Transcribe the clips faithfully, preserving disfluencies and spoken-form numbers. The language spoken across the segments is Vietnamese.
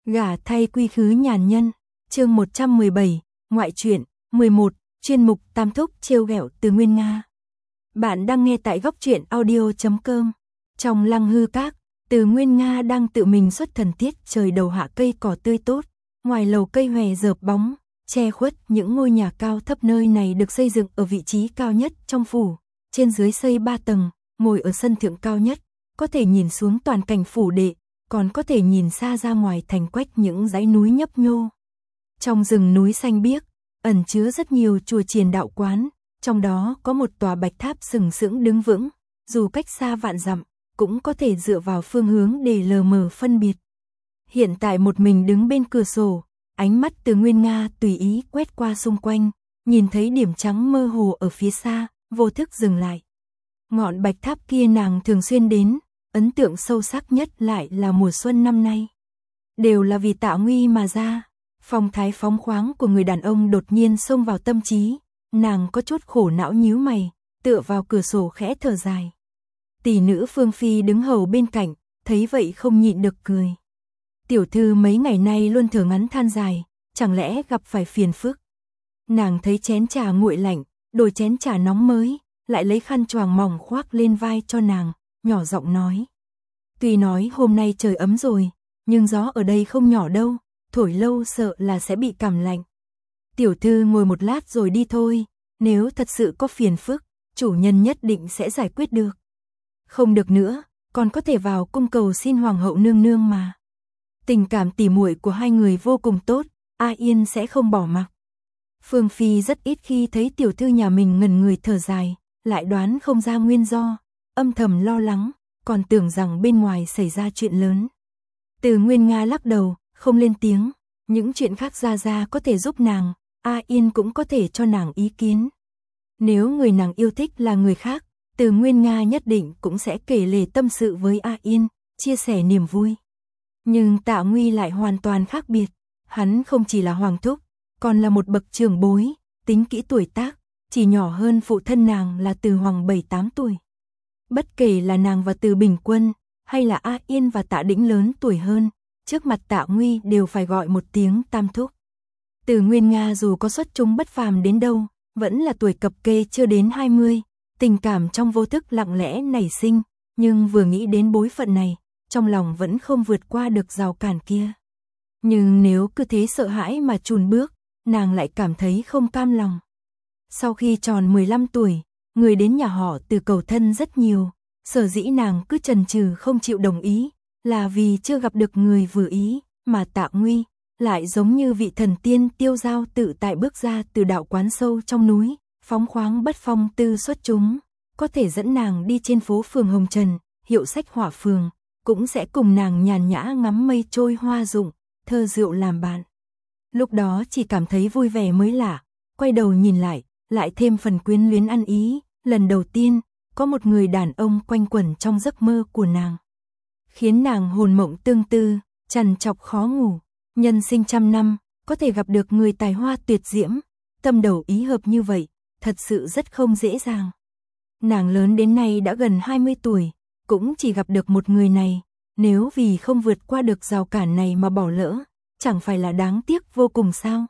Gả thay quy khứ nhàn nhân, chương một trăm mười bảy, ngoại truyện, mười một, chuyên mục Tam Thúc trêu ghẹo Từ Nguyên Nga. Bạn đang nghe tại góc truyện audio chấm com. Trong Lăng Hư Các, Từ Nguyên Nga đang tự mình xuất thần tiết trời đầu hạ cây cỏ tươi tốt, ngoài lầu cây hòe rợp bóng, che khuất những ngôi nhà cao thấp. Nơi này được xây dựng ở vị trí cao nhất trong phủ, trên dưới xây ba tầng, ngồi ở sân thượng cao nhất, có thể nhìn xuống toàn cảnh phủ đệ, còn có thể nhìn xa ra ngoài thành quách những dãy núi nhấp nhô. Trong rừng núi xanh biếc, ẩn chứa rất nhiều chùa chiền đạo quán, trong đó có một tòa bạch tháp sừng sững đứng vững, dù cách xa vạn dặm, cũng có thể dựa vào phương hướng để lờ mờ phân biệt. Hiện tại một mình đứng bên cửa sổ, ánh mắt Từ Nguyên Nga tùy ý quét qua xung quanh, nhìn thấy điểm trắng mơ hồ ở phía xa, vô thức dừng lại. Ngọn bạch tháp kia nàng thường xuyên đến, ấn tượng sâu sắc nhất lại là mùa xuân năm nay. Đều là vì Tạ Nguy mà ra, phong thái phóng khoáng của người đàn ông đột nhiên xông vào tâm trí, nàng có chút khổ não nhíu mày, tựa vào cửa sổ khẽ thở dài. Tỷ nữ Phương Phi đứng hầu bên cạnh, thấy vậy không nhịn được cười. Tiểu thư mấy ngày nay luôn thở ngắn than dài, chẳng lẽ gặp phải phiền phức. Nàng thấy chén trà nguội lạnh, đổi chén trà nóng mới, lại lấy khăn choàng mỏng khoác lên vai cho nàng, nhỏ giọng nói. Tuy nói hôm nay trời ấm rồi, nhưng gió ở đây không nhỏ đâu, thổi lâu sợ là sẽ bị cảm lạnh. Tiểu thư ngồi một lát rồi đi thôi, nếu thật sự có phiền phức, chủ nhân nhất định sẽ giải quyết được. Không được nữa, còn có thể vào cung cầu xin hoàng hậu nương nương mà. Tình cảm tỉ muội của hai người vô cùng tốt, A Yên sẽ không bỏ mặc. Phương Phi rất ít khi thấy tiểu thư nhà mình ngẩn người thở dài, lại đoán không ra nguyên do, âm thầm lo lắng, còn tưởng rằng bên ngoài xảy ra chuyện lớn. Từ Nguyên Nga lắc đầu, không lên tiếng, những chuyện khác Gia Gia có thể giúp nàng, A Yên cũng có thể cho nàng ý kiến. Nếu người nàng yêu thích là người khác, Từ Nguyên Nga nhất định cũng sẽ kể lể tâm sự với A Yên, chia sẻ niềm vui. Nhưng Tạ Nguy lại hoàn toàn khác biệt, hắn không chỉ là hoàng thúc, còn là một bậc trưởng bối, tính kỹ tuổi tác, chỉ nhỏ hơn phụ thân nàng là Từ Hoàng bảy tám tuổi. Bất kể là nàng và Từ Bình Quân, hay là A Yên và Tạ Đĩnh lớn tuổi hơn, trước mặt Tạ Nguy đều phải gọi một tiếng tam thúc. Từ Nguyên Nga dù có xuất chúng bất phàm đến đâu, vẫn là tuổi cập kê chưa đến hai mươi, tình cảm trong vô thức lặng lẽ nảy sinh, nhưng vừa nghĩ đến bối phận này, trong lòng vẫn không vượt qua được rào cản kia. Nhưng nếu cứ thế sợ hãi mà chùn bước, nàng lại cảm thấy không cam lòng. Sau khi tròn mười lăm tuổi, người đến nhà họ Từ cầu thân rất nhiều, sở dĩ nàng cứ chần chừ không chịu đồng ý, là vì chưa gặp được người vừa ý, mà Tạ Nguy lại giống như vị thần tiên tiêu dao tự tại bước ra từ đạo quán sâu trong núi, phóng khoáng bất phong tư xuất chúng, có thể dẫn nàng đi trên phố phường Hồng Trần, hiệu sách Hỏa Phường, cũng sẽ cùng nàng nhàn nhã ngắm mây trôi hoa rụng, thơ rượu làm bạn. Lúc đó chỉ cảm thấy vui vẻ mới lạ, quay đầu nhìn lại, lại thêm phần quyến luyến ăn ý, lần đầu tiên, có một người đàn ông quanh quẩn trong giấc mơ của nàng. Khiến nàng hồn mộng tương tư, trằn trọc khó ngủ, nhân sinh trăm năm, có thể gặp được người tài hoa tuyệt diễm, tâm đầu ý hợp như vậy, thật sự rất không dễ dàng. Nàng lớn đến nay đã gần hai mươi tuổi, cũng chỉ gặp được một người này, nếu vì không vượt qua được rào cản này mà bỏ lỡ, chẳng phải là đáng tiếc vô cùng sao?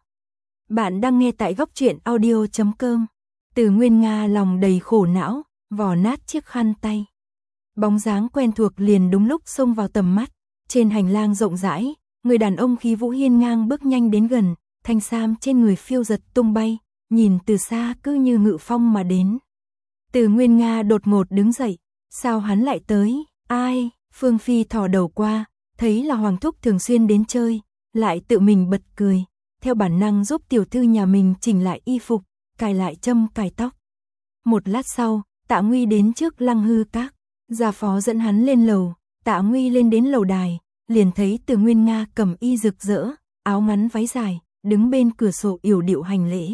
Bạn đang nghe tại góc truyện audio chấm com. Từ Nguyên Nga lòng đầy khổ não, vò nát chiếc khăn tay. Bóng dáng quen thuộc liền đúng lúc xông vào tầm mắt, trên hành lang rộng rãi, người đàn ông khí vũ hiên ngang bước nhanh đến gần, thanh sam trên người phiêu giật tung bay, nhìn từ xa cứ như ngự phong mà đến. Từ Nguyên Nga đột ngột đứng dậy, sao hắn lại tới, ai? Phương Phi thò đầu qua, thấy là hoàng thúc thường xuyên đến chơi, lại tự mình bật cười, theo bản năng giúp tiểu thư nhà mình chỉnh lại y phục, cài lại châm cài tóc. Một lát sau, Tạ Nguy đến trước Lăng Hư Các, gia phó dẫn hắn lên lầu, Tạ Nguy lên đến lầu đài, liền thấy Từ Nguyên Nga cầm y rực rỡ, áo ngắn váy dài, đứng bên cửa sổ yểu điệu hành lễ.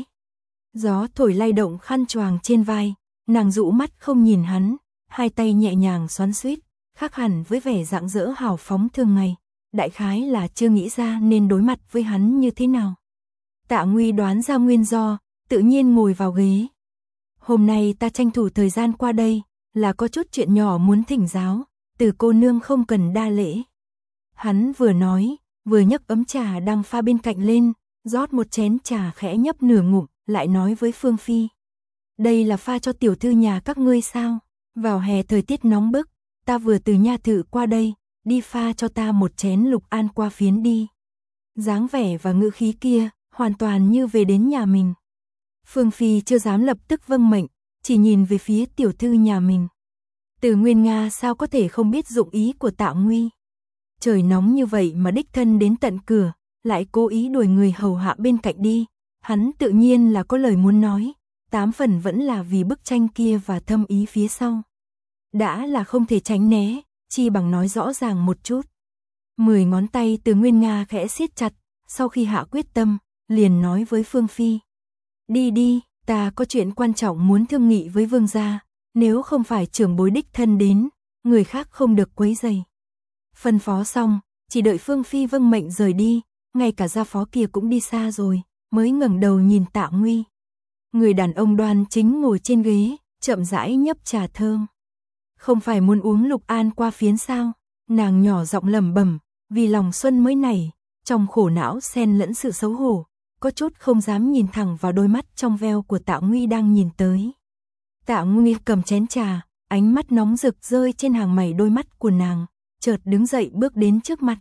Gió thổi lay động khăn choàng trên vai, nàng dụ mắt không nhìn hắn, hai tay nhẹ nhàng xoắn xuýt, khác hẳn với vẻ rạng rỡ hào phóng thường ngày, đại khái là chưa nghĩ ra nên đối mặt với hắn như thế nào. Tạ Nguy đoán ra nguyên do, tự nhiên ngồi vào ghế. Hôm nay ta tranh thủ thời gian qua đây, là có chút chuyện nhỏ muốn thỉnh giáo, Từ cô nương không cần đa lễ. Hắn vừa nói, vừa nhấc ấm trà đang pha bên cạnh lên, rót một chén trà khẽ nhấp nửa ngụm, lại nói với Phương Phi. Đây là pha cho tiểu thư nhà các ngươi sao? Vào hè thời tiết nóng bức, ta vừa từ nha thự qua đây, đi pha cho ta một chén lục an qua phiến đi. Dáng vẻ và ngữ khí kia, hoàn toàn như về đến nhà mình. Phương Phi chưa dám lập tức vâng mệnh, chỉ nhìn về phía tiểu thư nhà mình. Từ Nguyên Nga sao có thể không biết dụng ý của Tạ Nguy. Trời nóng như vậy mà đích thân đến tận cửa, lại cố ý đuổi người hầu hạ bên cạnh đi. Hắn tự nhiên là có lời muốn nói, tám phần vẫn là vì bức tranh kia và thâm ý phía sau. Đã là không thể tránh né, chi bằng nói rõ ràng một chút. Mười ngón tay Từ Nguyên Nga khẽ siết chặt, sau khi hạ quyết tâm, liền nói với Phương Phi. Đi đi, ta có chuyện quan trọng muốn thương nghị với vương gia, nếu không phải trưởng bối đích thân đến, người khác không được quấy rầy. Phân phó xong, chỉ đợi Phương Phi vâng mệnh rời đi, ngay cả gia phó kia cũng đi xa rồi, mới ngẩng đầu nhìn Tạ Nguy. Người đàn ông đoan chính ngồi trên ghế, chậm rãi nhấp trà thơm. Không phải muốn uống lục an qua phiến sao? Nàng nhỏ giọng lẩm bẩm, vì lòng xuân mới nảy, trong khổ não xen lẫn sự xấu hổ, có chút không dám nhìn thẳng vào đôi mắt trong veo của Tạ Nguy đang nhìn tới. Tạ Nguy cầm chén trà, ánh mắt nóng rực rơi trên hàng mày đôi mắt của nàng, chợt đứng dậy bước đến trước mặt.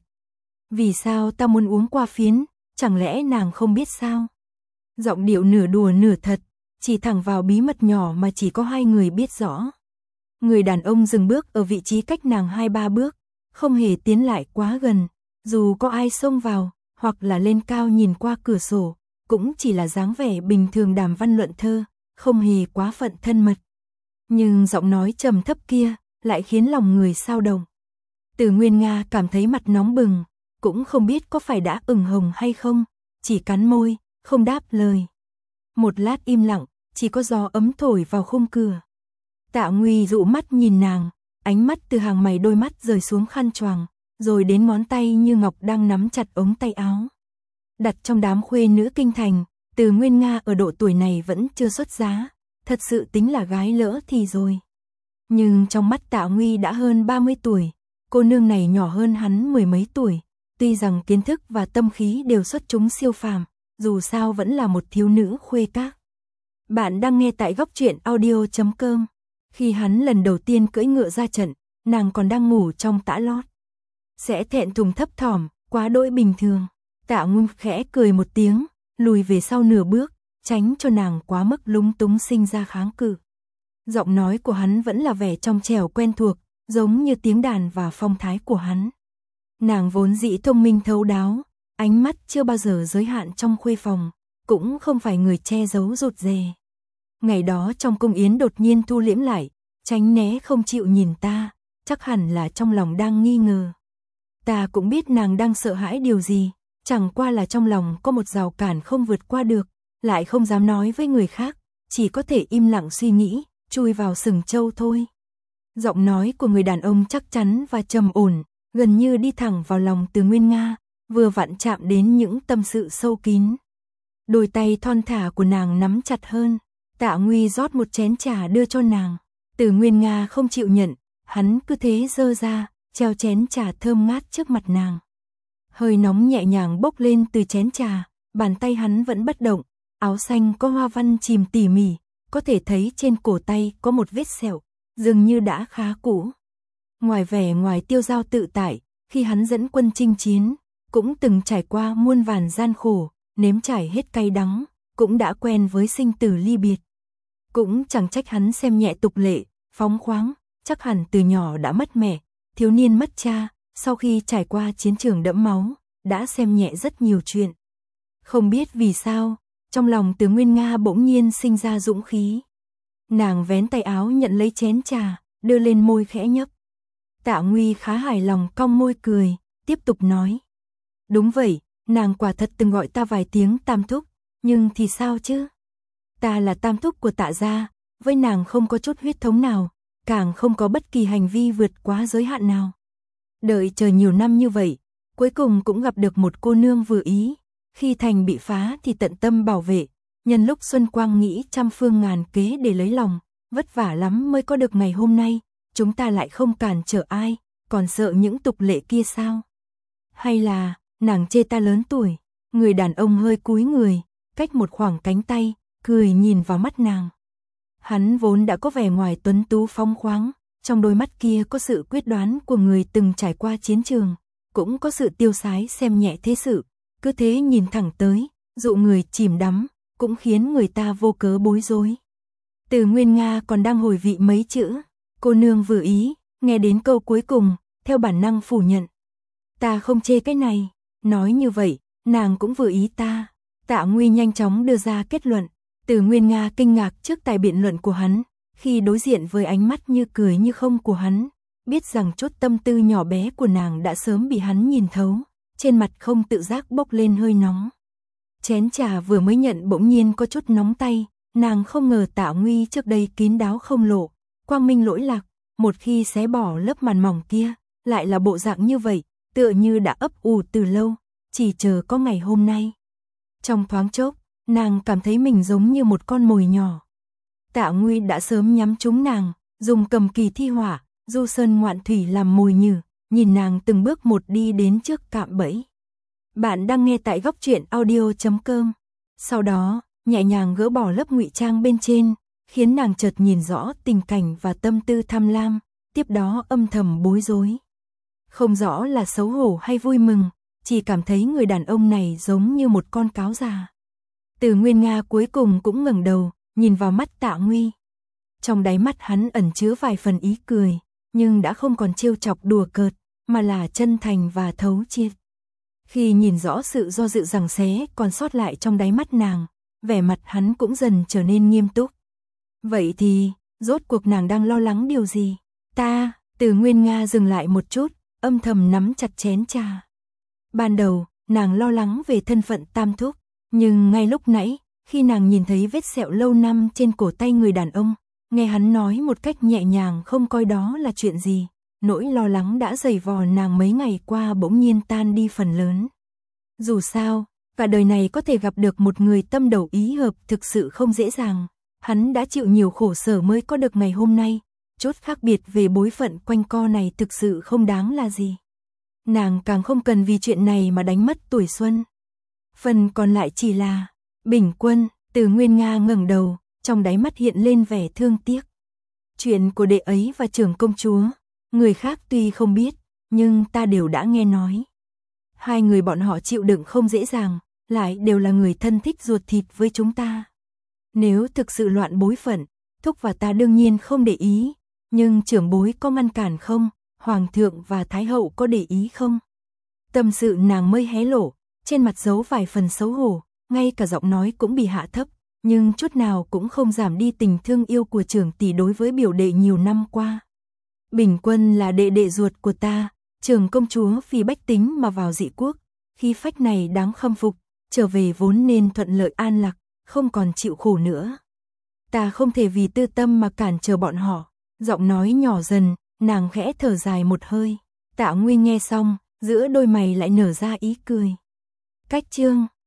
Vì sao ta muốn uống qua phiến, chẳng lẽ nàng không biết sao? Giọng điệu nửa đùa nửa thật, chỉ thẳng vào bí mật nhỏ mà chỉ có hai người biết rõ. Người đàn ông dừng bước ở vị trí cách nàng hai ba bước, không hề tiến lại quá gần, dù có ai xông vào, hoặc là lên cao nhìn qua cửa sổ, cũng chỉ là dáng vẻ bình thường đàm văn luận thơ, không hề quá phận thân mật. Nhưng giọng nói trầm thấp kia, lại khiến lòng người xao động. Từ Nguyên Nga cảm thấy mặt nóng bừng, cũng không biết có phải đã ửng hồng hay không, chỉ cắn môi, không đáp lời. Một lát im lặng, chỉ có gió ấm thổi vào khung cửa. Tạ Nguy dụ mắt nhìn nàng, ánh mắt từ hàng mày đôi mắt rời xuống khăn choàng, rồi đến ngón tay như ngọc đang nắm chặt ống tay áo. Đặt trong đám khuê nữ kinh thành, Từ Nguyên Nga ở độ tuổi này vẫn chưa xuất giá, thật sự tính là gái lỡ thì rồi. Nhưng trong mắt Tạ Nguy đã hơn ba mươi tuổi, cô nương này nhỏ hơn hắn mười mấy tuổi, tuy rằng kiến thức và tâm khí đều xuất chúng siêu phàm, dù sao vẫn là một thiếu nữ khuê các. Bạn đang nghe tại góc truyện audio chấm com. Khi hắn lần đầu tiên cưỡi ngựa ra trận, nàng còn đang ngủ trong tã lót. Sẽ thẹn thùng thấp thỏm, quá đỗi bình thường. Tạ Nguy khẽ cười một tiếng, lùi về sau nửa bước, tránh cho nàng quá mức lúng túng sinh ra kháng cự. Giọng nói của hắn vẫn là vẻ trong trẻo quen thuộc, giống như tiếng đàn và phong thái của hắn. Nàng vốn dĩ thông minh thấu đáo, ánh mắt chưa bao giờ giới hạn trong khuê phòng, cũng không phải người che giấu rụt rè. Ngày đó trong cung yến đột nhiên thu liễm lại, tránh né không chịu nhìn ta, chắc hẳn là trong lòng đang nghi ngờ. Ta cũng biết nàng đang sợ hãi điều gì, chẳng qua là trong lòng có một rào cản không vượt qua được, lại không dám nói với người khác, chỉ có thể im lặng suy nghĩ, chui vào sừng trâu thôi. Giọng nói của người đàn ông chắc chắn và trầm ổn, gần như đi thẳng vào lòng Từ Nguyên Nga, vừa vặn chạm đến những tâm sự sâu kín. Đôi tay thon thả của nàng nắm chặt hơn, Tạ Nguy rót một chén trà đưa cho nàng. Từ Nguyên Nga không chịu nhận, hắn cứ thế giơ ra, treo chén trà thơm ngát trước mặt nàng. Hơi nóng nhẹ nhàng bốc lên từ chén trà, bàn tay hắn vẫn bất động, áo xanh có hoa văn chìm tỉ mỉ, có thể thấy trên cổ tay có một vết sẹo, dường như đã khá cũ. Ngoài vẻ ngoài tiêu dao tự tại, khi hắn dẫn quân chinh chiến, cũng từng trải qua muôn vàn gian khổ, nếm trải hết cay đắng, cũng đã quen với sinh tử ly biệt. Cũng chẳng trách hắn xem nhẹ tục lệ, phóng khoáng, chắc hẳn từ nhỏ đã mất mẹ, thiếu niên mất cha, sau khi trải qua chiến trường đẫm máu, đã xem nhẹ rất nhiều chuyện. Không biết vì sao, trong lòng Từ Nguyên Nga bỗng nhiên sinh ra dũng khí. Nàng vén tay áo nhận lấy chén trà, đưa lên môi khẽ nhấp. Tạ Nguy khá hài lòng cong môi cười, tiếp tục nói. Đúng vậy, nàng quả thật từng gọi ta vài tiếng tam thúc, nhưng thì sao chứ? Ta là tam thúc của Tạ gia, với nàng không có chút huyết thống nào, càng không có bất kỳ hành vi vượt quá giới hạn nào. Đợi chờ nhiều năm như vậy, cuối cùng cũng gặp được một cô nương vừa ý, khi thành bị phá thì tận tâm bảo vệ, nhân lúc Xuân Quang nghĩ trăm phương ngàn kế để lấy lòng, vất vả lắm mới có được ngày hôm nay, chúng ta lại không cản trở ai, còn sợ những tục lệ kia sao? Hay là, nàng chê ta lớn tuổi. Người đàn ông hơi cúi người, cách một khoảng cánh tay, cười nhìn vào mắt nàng. Hắn vốn đã có vẻ ngoài tuấn tú phóng khoáng, trong đôi mắt kia có sự quyết đoán của người từng trải qua chiến trường, cũng có sự tiêu sái xem nhẹ thế sự, cứ thế nhìn thẳng tới, dụ người chìm đắm, cũng khiến người ta vô cớ bối rối. Từ Nguyên Nga còn đang hồi vị mấy chữ, cô nương vừa ý, nghe đến câu cuối cùng, theo bản năng phủ nhận. Ta không chê cái này, nói như vậy, nàng cũng vừa ý ta. Tạ Nguy nhanh chóng đưa ra kết luận. Từ Nguyên Nga kinh ngạc trước tài biện luận của hắn, khi đối diện với ánh mắt như cười như không của hắn, biết rằng chút tâm tư nhỏ bé của nàng đã sớm bị hắn nhìn thấu, trên mặt không tự giác bốc lên hơi nóng. Chén trà vừa mới nhận bỗng nhiên có chút nóng tay, nàng không ngờ Tạ Nguy trước đây kín đáo không lộ, quang minh lỗi lạc, một khi xé bỏ lớp màn mỏng kia, lại là bộ dạng như vậy, tựa như đã ấp ủ từ lâu, chỉ chờ có ngày hôm nay. Trong thoáng chốc, nàng cảm thấy mình giống như một con mồi nhỏ. Tạ Nguy đã sớm nhắm trúng nàng, dùng cầm kỳ thi hỏa, du sơn ngoạn thủy làm mồi nhử, nhìn nàng từng bước một đi đến trước cạm bẫy. Bạn đang nghe tại góc truyện audio chấm com. Sau đó, nhẹ nhàng gỡ bỏ lớp ngụy trang bên trên, khiến nàng chợt nhìn rõ tình cảnh và tâm tư tham lam, tiếp đó âm thầm bối rối. Không rõ là xấu hổ hay vui mừng, chỉ cảm thấy người đàn ông này giống như một con cáo già. Từ Nguyên Nga cuối cùng cũng ngẩng đầu, nhìn vào mắt Tạ Nguy. Trong đáy mắt hắn ẩn chứa vài phần ý cười, nhưng đã không còn trêu chọc đùa cợt, mà là chân thành và thấu triệt. Khi nhìn rõ sự do dự giằng xé còn sót lại trong đáy mắt nàng, vẻ mặt hắn cũng dần trở nên nghiêm túc. Vậy thì, rốt cuộc nàng đang lo lắng điều gì? Ta, Từ Nguyên Nga dừng lại một chút, âm thầm nắm chặt chén trà. Ban đầu, nàng lo lắng về thân phận Tam Thúc, nhưng ngay lúc nãy, khi nàng nhìn thấy vết sẹo lâu năm trên cổ tay người đàn ông, nghe hắn nói một cách nhẹ nhàng không coi đó là chuyện gì, nỗi lo lắng đã dày vò nàng mấy ngày qua bỗng nhiên tan đi phần lớn. Dù sao, cả đời này có thể gặp được một người tâm đầu ý hợp thực sự không dễ dàng, hắn đã chịu nhiều khổ sở mới có được ngày hôm nay, chút khác biệt về bối phận quanh co này thực sự không đáng là gì. Nàng càng không cần vì chuyện này mà đánh mất tuổi xuân. Phần còn lại chỉ là Bình Quân. Từ Nguyên Nga ngẩng đầu, trong đáy mắt hiện lên vẻ thương tiếc. Chuyện của đệ ấy và trưởng công chúa, người khác tuy không biết, nhưng ta đều đã nghe nói. Hai người bọn họ chịu đựng không dễ dàng, lại đều là người thân thích ruột thịt với chúng ta. Nếu thực sự loạn bối phận, Thúc và ta đương nhiên không để ý, nhưng trưởng bối có ngăn cản không? Hoàng thượng và Thái hậu có để ý không? Tâm sự nàng mới hé lộ, trên mặt giấu vài phần xấu hổ, ngay cả giọng nói cũng bị hạ thấp, nhưng chút nào cũng không giảm đi tình thương yêu của trưởng tỷ đối với biểu đệ nhiều năm qua. Bình Quân là đệ đệ ruột của ta, trưởng công chúa vì bách tính mà vào dị quốc, khí phách này đáng khâm phục, trở về vốn nên thuận lợi an lạc, không còn chịu khổ nữa. Ta không thể vì tư tâm mà cản trở bọn họ. Giọng nói nhỏ dần, nàng khẽ thở dài một hơi. Tạ Nguy nghe xong, giữa đôi mày lại nở ra ý cười. Cách chương